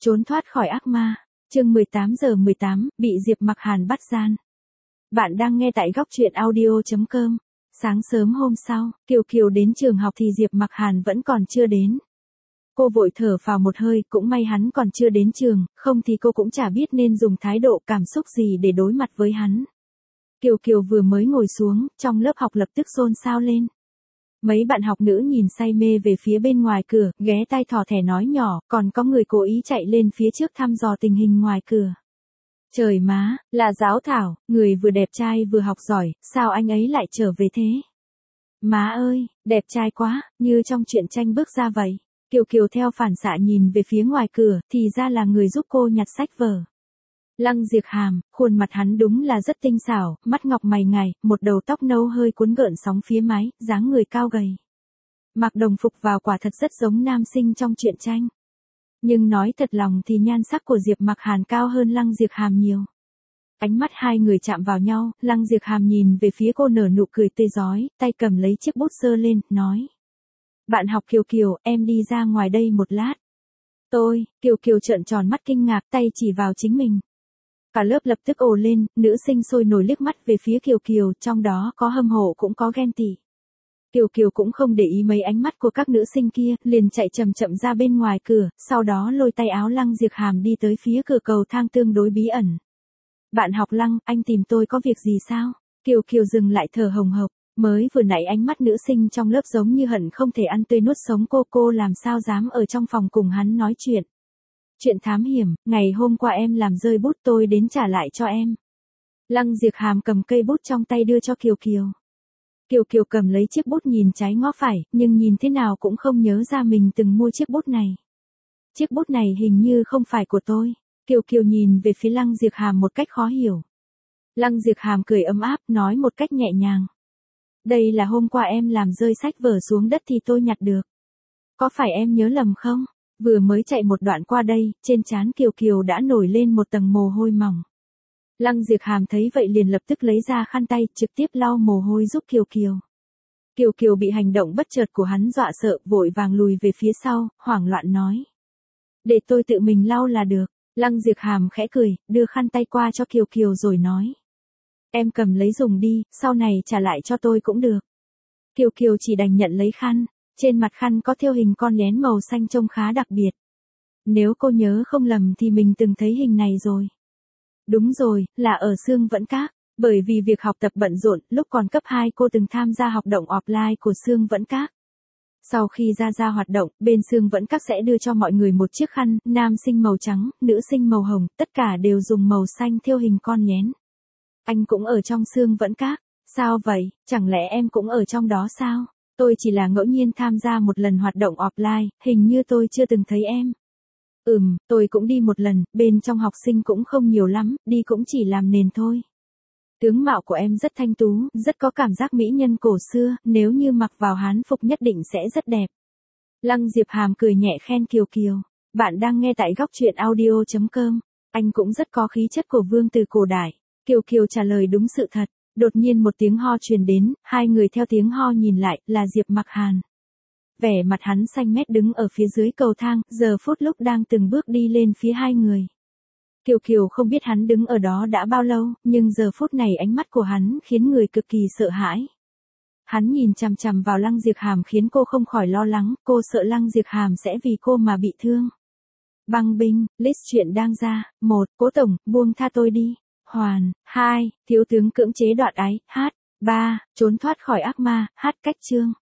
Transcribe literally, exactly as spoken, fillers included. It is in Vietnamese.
Trốn thoát khỏi ác ma. Chương mười tám giờ mười tám, bị Diệp Mặc Hàn bắt gian. Bạn đang nghe tại góc truyện audio chấm com. Sáng sớm hôm sau, Kiều Kiều đến trường học thì Diệp Mặc Hàn vẫn còn chưa đến. Cô vội thở phào một hơi, cũng may hắn còn chưa đến trường, không thì cô cũng chả biết nên dùng thái độ cảm xúc gì để đối mặt với hắn. Kiều Kiều vừa mới ngồi xuống, trong lớp học lập tức xôn xao lên. Mấy bạn học nữ nhìn say mê về phía bên ngoài cửa, ghé tai thỏ thẻ nói nhỏ, còn có người cố ý chạy lên phía trước thăm dò tình hình ngoài cửa. Trời má, là Giáo Thảo, người vừa đẹp trai vừa học giỏi, sao anh ấy lại trở về thế? Má ơi, đẹp trai quá, như trong truyện tranh bước ra vậy. Kiều Kiều theo phản xạ nhìn về phía ngoài cửa, thì ra là người giúp cô nhặt sách vở. Lăng Diệp Hàm, khuôn mặt hắn đúng là rất tinh xảo, mắt ngọc mày ngài, một đầu tóc nâu hơi cuốn gợn sóng phía mái, dáng người cao gầy. Mặc đồng phục vào quả thật rất giống nam sinh trong truyện tranh. Nhưng nói thật lòng thì nhan sắc của Diệp Mặc Hàn cao hơn Lăng Diệp Hàm nhiều. Ánh mắt hai người chạm vào nhau, Lăng Diệp Hàm nhìn về phía cô nở nụ cười tươi rói, tay cầm lấy chiếc bút giơ lên, nói. Bạn học Kiều Kiều, em đi ra ngoài đây một lát. Tôi, Kiều Kiều trợn tròn mắt kinh ngạc, tay chỉ vào chính mình. Cả lớp lập tức ồ lên, nữ sinh sôi nổi liếc mắt về phía Kiều Kiều, trong đó có hâm mộ cũng có ghen tị. Kiều Kiều cũng không để ý mấy ánh mắt của các nữ sinh kia, liền chạy chậm chậm ra bên ngoài cửa, sau đó lôi tay áo Lăng Diệp Hàm đi tới phía cửa cầu thang tương đối bí ẩn. Bạn học Lăng, anh tìm tôi có việc gì sao? Kiều Kiều dừng lại thở hồng hộc, mới vừa nãy ánh mắt nữ sinh trong lớp giống như hận không thể ăn tươi nuốt sống cô, cô làm sao dám ở trong phòng cùng hắn nói chuyện. Chuyện thám hiểm, ngày hôm qua em làm rơi bút tôi đến trả lại cho em. Lăng Diệp Hàm cầm cây bút trong tay đưa cho Kiều Kiều. Kiều Kiều cầm lấy chiếc bút nhìn trái ngó phải, nhưng nhìn thế nào cũng không nhớ ra mình từng mua chiếc bút này. Chiếc bút này hình như không phải của tôi. Kiều Kiều nhìn về phía Lăng Diệp Hàm một cách khó hiểu. Lăng Diệp Hàm cười ấm áp, nói một cách nhẹ nhàng. Đây là hôm qua em làm rơi sách vở xuống đất thì tôi nhặt được. Có phải em nhớ lầm không? Vừa mới chạy một đoạn qua đây, trên trán Kiều Kiều đã nổi lên một tầng mồ hôi mỏng. Lăng Diệp Hàm thấy vậy liền lập tức lấy ra khăn tay, trực tiếp lau mồ hôi giúp Kiều Kiều. Kiều Kiều bị hành động bất chợt của hắn dọa sợ, vội vàng lùi về phía sau, hoảng loạn nói. Để tôi tự mình lau là được. Lăng Diệp Hàm khẽ cười, đưa khăn tay qua cho Kiều Kiều rồi nói. Em cầm lấy dùng đi, sau này trả lại cho tôi cũng được. Kiều Kiều chỉ đành nhận lấy khăn. Trên mặt khăn có thêu hình con nén màu xanh trông khá đặc biệt. Nếu cô nhớ không lầm thì mình từng thấy hình này rồi. Đúng rồi, là ở Sương Vẫn Các. Bởi vì việc học tập bận rộn, lúc còn cấp hai cô từng tham gia hoạt động offline của Sương Vẫn Các. Sau khi ra ra hoạt động, bên Sương Vẫn Các sẽ đưa cho mọi người một chiếc khăn, nam sinh màu trắng, nữ sinh màu hồng, tất cả đều dùng màu xanh thêu hình con nhén. Anh cũng ở trong Sương Vẫn Các. Sao vậy, chẳng lẽ em cũng ở trong đó sao? Tôi chỉ là ngẫu nhiên tham gia một lần hoạt động offline, hình như tôi chưa từng thấy em. Ừm, tôi cũng đi một lần, bên trong học sinh cũng không nhiều lắm, đi cũng chỉ làm nền thôi. Tướng mạo của em rất thanh tú, rất có cảm giác mỹ nhân cổ xưa, nếu như mặc vào hán phục nhất định sẽ rất đẹp. Lăng Diệp Hàm cười nhẹ khen Kiều Kiều. Bạn đang nghe tại góc truyện audio chấm com. Anh cũng rất có khí chất của vương tử cổ đại. Kiều Kiều trả lời đúng sự thật. Đột nhiên một tiếng ho truyền đến, hai người theo tiếng ho nhìn lại, là Diệp Mặc Hàn. Vẻ mặt hắn xanh mét đứng ở phía dưới cầu thang, giờ phút lúc đang từng bước đi lên phía hai người. Kiều Kiều không biết hắn đứng ở đó đã bao lâu, nhưng giờ phút này ánh mắt của hắn khiến người cực kỳ sợ hãi. Hắn nhìn chằm chằm vào Lăng Diệp Hàm khiến cô không khỏi lo lắng, cô sợ Lăng Diệp Hàm sẽ vì cô mà bị thương. Băng binh, list chuyện đang ra, một, Cố tổng, buông tha tôi đi. Hoàn, hai, thiếu tướng cưỡng chế đoạt ái, hát, ba, trốn thoát khỏi ác ma, hát cách chương.